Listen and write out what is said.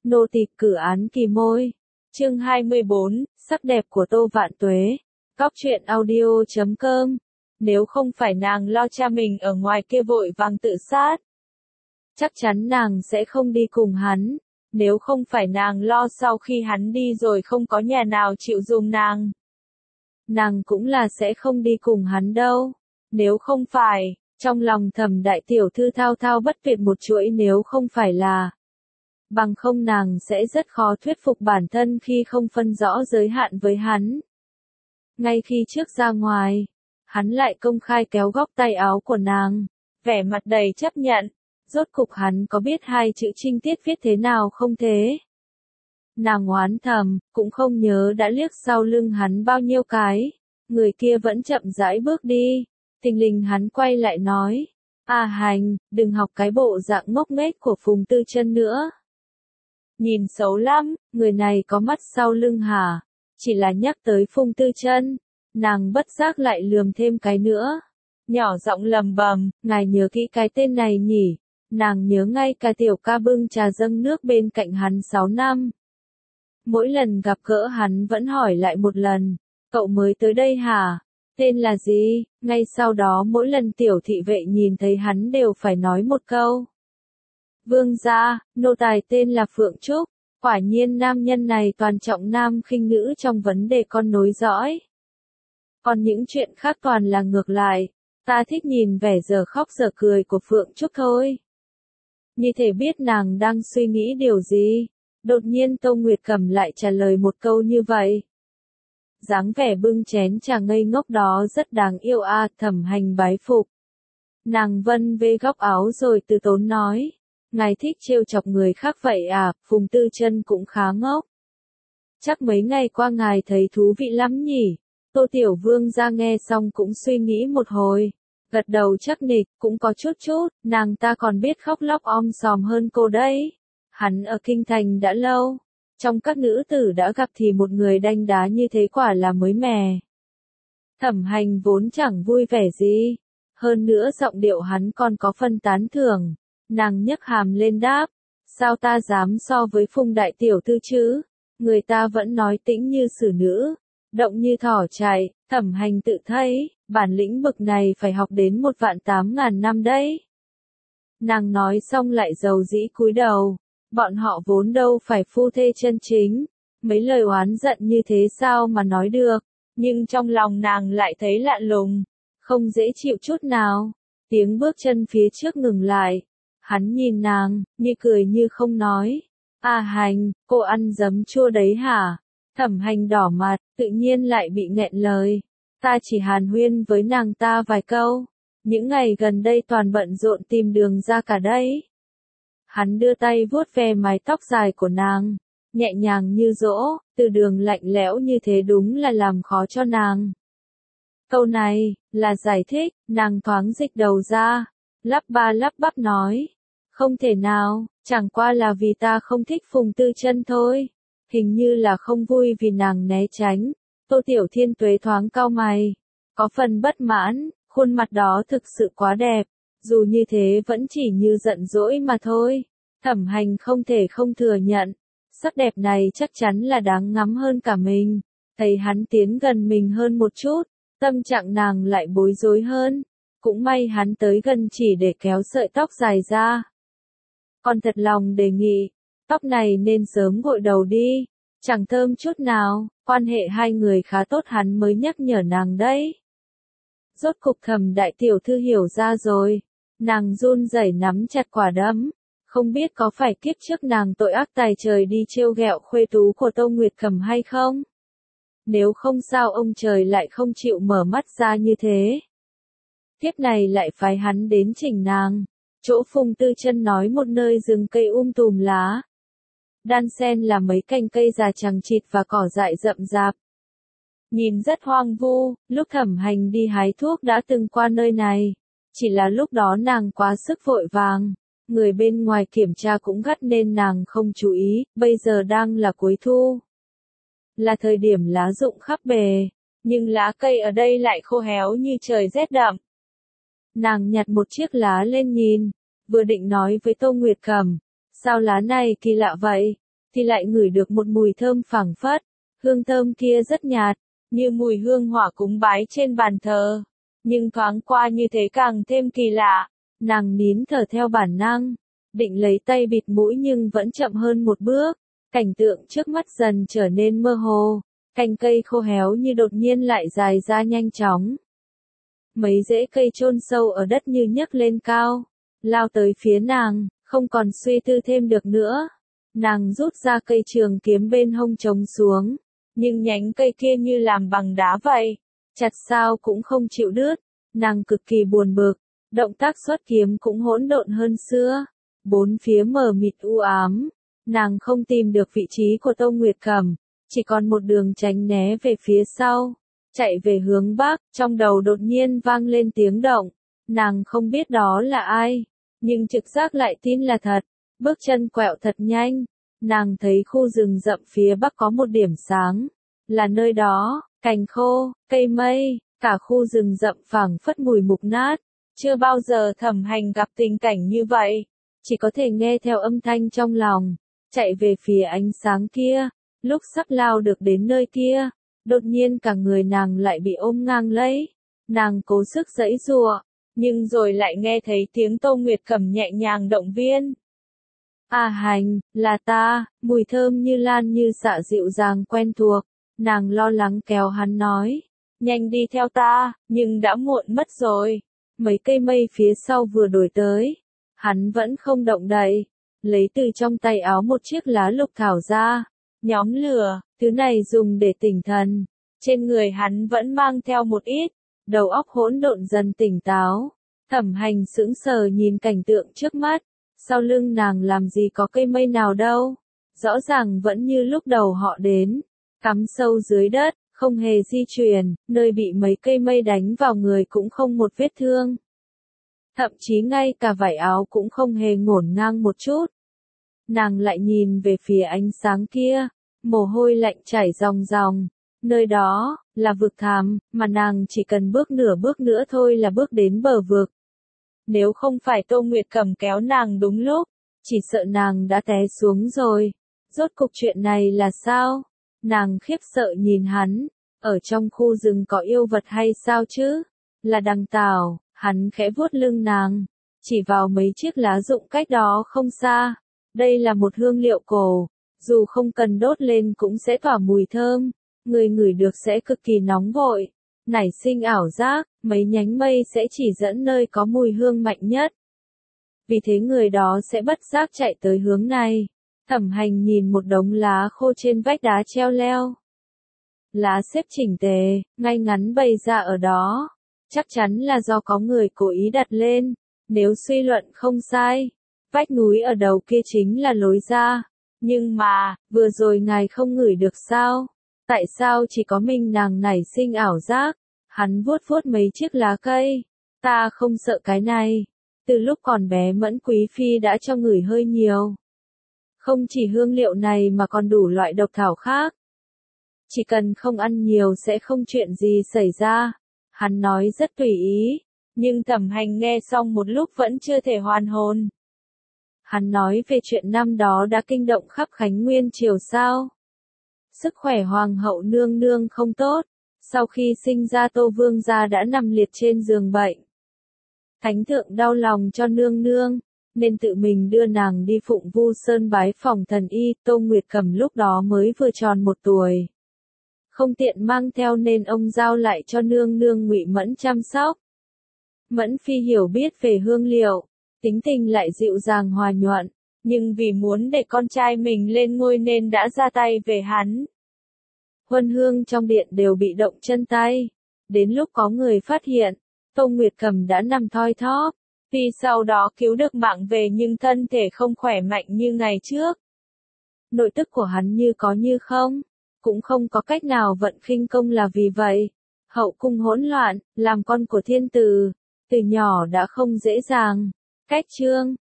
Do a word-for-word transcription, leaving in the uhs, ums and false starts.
Nô tỳ cử án kỳ môi. Chương hai mươi bốn, sắc đẹp của Tô Vạn Tuế. Cóc truyện audio chấm com. Nếu không phải nàng lo cha mình ở ngoài kia vội vàng tự sát, chắc chắn nàng sẽ không đi cùng hắn. Nếu không phải nàng lo sau khi hắn đi rồi không có nhà nào chịu dùng nàng, nàng cũng là sẽ không đi cùng hắn đâu. Nếu không phải, trong lòng Thẩm đại tiểu thư thao thao bất tuyệt một chuỗi nếu không phải là, bằng không nàng sẽ rất khó thuyết phục bản thân khi không phân rõ giới hạn với hắn. Ngay khi trước ra ngoài, hắn lại công khai kéo góc tay áo của nàng, vẻ mặt đầy chấp nhận. Rốt cục hắn có biết hai chữ trinh tiết viết thế nào không thế? Nàng oán thầm, cũng không nhớ đã liếc sau lưng hắn bao nhiêu cái. Người kia vẫn chậm rãi bước đi. Thình lình hắn quay lại nói, A Hành, đừng học cái bộ dạng ngốc nghếch của Phùng Tư Chân nữa. Nhìn xấu lắm, người này có mắt sau lưng hả? Chỉ là nhắc tới Phùng Tư Chân, nàng bất giác lại lườm thêm cái nữa. Nhỏ giọng lầm bầm, ngài nhớ kỹ cái tên này nhỉ? Nàng nhớ ngay cả tiểu ca bưng trà dâng nước bên cạnh hắn sáu năm. Mỗi lần gặp gỡ hắn vẫn hỏi lại một lần, cậu mới tới đây hả? Tên là gì? Ngay sau đó mỗi lần tiểu thị vệ nhìn thấy hắn đều phải nói một câu. Vương gia, nô tài tên là Phượng Trúc. Quả nhiên nam nhân này toàn trọng nam khinh nữ trong vấn đề con nối dõi. Còn những chuyện khác toàn là ngược lại, ta thích nhìn vẻ giờ khóc giờ cười của Phượng Trúc thôi. Như thể biết nàng đang suy nghĩ điều gì, đột nhiên Tô Nguyệt Cẩm lại trả lời một câu như vậy. Dáng vẻ bưng chén trà ngây ngốc đó rất đáng yêu a. À, Thẩm Hành bái phục. Nàng vân vê góc áo rồi từ tốn nói, ngài thích trêu chọc người khác vậy à? Phùng Tư Chân cũng khá ngốc. Chắc mấy ngày qua ngài thấy thú vị lắm nhỉ? Tô Tiểu Vương ra nghe xong cũng suy nghĩ một hồi. Gật đầu chắc nịch, cũng có chút chút, nàng ta còn biết khóc lóc om sòm hơn cô đấy. Hắn ở kinh thành đã lâu, trong các nữ tử đã gặp thì một người đanh đá như thế quả là mới mẻ. Thẩm Hành vốn chẳng vui vẻ gì, hơn nữa giọng điệu hắn còn có phân tán thưởng. Nàng nhấc hàm lên đáp, sao ta dám so với Phùng đại tiểu thư chứ, người ta vẫn nói tĩnh như xử nữ, động như thỏ chạy. Thẩm Hành tự thấy, bản lĩnh bực này phải học đến một vạn tám ngàn năm đấy. Nàng nói xong lại dầu dĩ cúi đầu, bọn họ vốn đâu phải phu thê chân chính, mấy lời oán giận như thế sao mà nói được, nhưng trong lòng nàng lại thấy lạ lùng, không dễ chịu chút nào. Tiếng bước chân phía trước ngừng lại, hắn nhìn nàng, như cười như không nói, A Hành, cô ăn giấm chua đấy hả? Thẩm Hành đỏ mặt, tự nhiên lại bị nghẹn lời. Ta chỉ hàn huyên với nàng ta vài câu. Những ngày gần đây toàn bận rộn tìm đường ra cả đấy. Hắn đưa tay vuốt ve mái tóc dài của nàng, nhẹ nhàng như dỗ, từ đường lạnh lẽo như thế đúng là làm khó cho nàng. Câu này, là giải thích, nàng thoáng dịch đầu ra, lắp ba lắp bắp nói. Không thể nào, chẳng qua là vì ta không thích Phùng Tư Chân thôi. Hình như là không vui vì nàng né tránh. Tô Tiểu Thiên Tuế thoáng cau mày, có phần bất mãn, khuôn mặt đó thực sự quá đẹp, dù như thế vẫn chỉ như giận dỗi mà thôi. Thẩm Hành không thể không thừa nhận, sắc đẹp này chắc chắn là đáng ngắm hơn cả mình. Thấy hắn tiến gần mình hơn một chút, tâm trạng nàng lại bối rối hơn. Cũng may hắn tới gần chỉ để kéo sợi tóc dài ra. Còn thật lòng đề nghị, tóc này nên sớm gội đầu đi, chẳng thơm chút nào. Quan hệ hai người khá tốt hắn mới nhắc nhở nàng đấy. Rốt cục Thẩm đại tiểu thư hiểu ra rồi. Nàng run rẩy nắm chặt quả đấm. Không biết có phải kiếp trước nàng tội ác tày trời đi trêu ghẹo khuê tú của Tô Nguyệt Cẩm hay không? Nếu không sao ông trời lại không chịu mở mắt ra như thế. Kiếp này lại phái hắn đến chỉnh nàng. Chỗ Phùng Tư Chân nói một nơi rừng cây um tùm lá. Đan sen là mấy cành cây già chằng chịt và cỏ dại rậm rạp. Nhìn rất hoang vu, lúc Thẩm Hành đi hái thuốc đã từng qua nơi này. Chỉ là lúc đó nàng quá sức vội vàng. Người bên ngoài kiểm tra cũng gắt nên nàng không chú ý, bây giờ đang là cuối thu. Là thời điểm lá rụng khắp bề, nhưng lá cây ở đây lại khô héo như trời rét đậm. Nàng nhặt một chiếc lá lên nhìn, vừa định nói với Tô Nguyệt Cẩm, sao lá này kỳ lạ vậy? thì lại ngửi được một mùi thơm phảng phất. Hương thơm kia rất nhạt, như mùi hương hỏa cúng bái trên bàn thờ. Nhưng thoáng qua như thế càng thêm kỳ lạ. Nàng nín thở theo bản năng, định lấy tay bịt mũi nhưng vẫn chậm hơn một bước. Cảnh tượng trước mắt dần trở nên mơ hồ, cành cây khô héo như đột nhiên lại dài ra nhanh chóng. Mấy rễ cây chôn sâu ở đất như nhấc lên cao, lao tới phía nàng, không còn suy tư thêm được nữa. Nàng rút ra cây trường kiếm bên hông trống xuống, nhưng nhánh cây kia như làm bằng đá vậy, chặt sao cũng không chịu đứt. Nàng cực kỳ buồn bực, động tác xuất kiếm cũng hỗn độn hơn xưa. Bốn phía mờ mịt u ám, nàng không tìm được vị trí của Tô Nguyệt Cẩm, chỉ còn một đường tránh né về phía sau, chạy về hướng bắc. Trong đầu đột nhiên vang lên tiếng động, nàng không biết đó là ai, nhưng trực giác lại tin là thật. Bước chân quẹo thật nhanh, nàng thấy khu rừng rậm phía bắc có một điểm sáng, là nơi đó, cành khô, cây mây, cả khu rừng rậm phảng phất mùi mục nát. Chưa bao giờ Thẩm Hành gặp tình cảnh như vậy, chỉ có thể nghe theo âm thanh trong lòng, chạy về phía ánh sáng kia. Lúc sắp lao được đến nơi kia, đột nhiên cả người nàng lại bị ôm ngang lấy. Nàng cố sức giãy giụa, nhưng rồi lại nghe thấy tiếng Tô Nguyệt Cẩm nhẹ nhàng động viên. "A Hành, là ta." Mùi thơm như lan như xạ dịu dàng quen thuộc. Nàng lo lắng kéo hắn nói, "Nhanh đi theo ta." Nhưng đã muộn mất rồi. Mấy cây mây phía sau vừa đổi tới, hắn vẫn không động đậy, lấy từ trong tay áo một chiếc lá lục thảo ra, nhóm lửa, thứ này dùng để tỉnh thần. Trên người hắn vẫn mang theo một ít, đầu óc hỗn độn dần tỉnh táo. Thẩm Hành sững sờ nhìn cảnh tượng trước mắt, sau lưng nàng làm gì có cây mây nào đâu, rõ ràng vẫn như lúc đầu họ đến, cắm sâu dưới đất, không hề di chuyển, nơi bị mấy cây mây đánh vào người cũng không một vết thương. Thậm chí ngay cả vải áo cũng không hề ngổn ngang một chút. Nàng lại nhìn về phía ánh sáng kia, mồ hôi lạnh chảy ròng ròng. Nơi đó, là vực thẳm, mà nàng chỉ cần bước nửa bước nữa thôi là bước đến bờ vực. Nếu không phải Tô Nguyệt Cẩm kéo nàng đúng lúc, chỉ sợ nàng đã té xuống rồi. Rốt cục chuyện này là sao? Nàng khiếp sợ nhìn hắn, ở trong khu rừng có yêu vật hay sao chứ? Là đằng tảo. Hắn khẽ vuốt lưng nàng, chỉ vào mấy chiếc lá rụng cách đó không xa. Đây là một hương liệu cổ, dù không cần đốt lên cũng sẽ tỏa mùi thơm, người ngửi được sẽ cực kỳ nóng vội, nảy sinh ảo giác, mấy nhánh mây sẽ chỉ dẫn nơi có mùi hương mạnh nhất. Vì thế người đó sẽ bất giác chạy tới hướng này. Thẩm Hành nhìn một đống lá khô trên vách đá treo leo. Lá xếp chỉnh tề, ngay ngắn bày ra ở đó. Chắc chắn là do có người cố ý đặt lên. Nếu suy luận không sai, vách núi ở đầu kia chính là lối ra. Nhưng mà, vừa rồi ngài không ngửi được sao? Tại sao chỉ có mình nàng nảy sinh ảo giác? Hắn vuốt vuốt mấy chiếc lá cây. Ta không sợ cái này. Từ lúc còn bé Mẫn Quý Phi đã cho ngửi hơi nhiều. Không chỉ hương liệu này mà còn đủ loại độc thảo khác. Chỉ cần không ăn nhiều sẽ không chuyện gì xảy ra. Hắn nói rất tùy ý, nhưng Thẩm Hành nghe xong một lúc vẫn chưa thể hoàn hồn. Hắn nói về chuyện năm đó đã kinh động khắp Khánh Nguyên triều sao. Sức khỏe hoàng hậu nương nương không tốt, sau khi sinh ra Tô Vương gia đã nằm liệt trên giường bệnh. Thánh thượng đau lòng cho nương nương, nên tự mình đưa nàng đi Phụng Vu Sơn bái phòng thần y. Tô Nguyệt Cẩm lúc đó mới vừa tròn một tuổi. Không tiện mang theo nên ông giao lại cho nương nương Ngụy Mẫn chăm sóc. Mẫn Phi hiểu biết về hương liệu, tính tình lại dịu dàng hòa nhuận, nhưng vì muốn để con trai mình lên ngôi nên đã ra tay về hắn. Huân hương trong điện đều bị động chân tay. Đến lúc có người phát hiện, Tô Nguyệt Cẩm đã nằm thoi thóp. Phi sau đó cứu được mạng về nhưng thân thể không khỏe mạnh như ngày trước. Nội tức của hắn như có như không, cũng không có cách nào vận khinh công là vì vậy. Hậu cung hỗn loạn, làm con của thiên tử, từ nhỏ đã không dễ dàng. Cách chương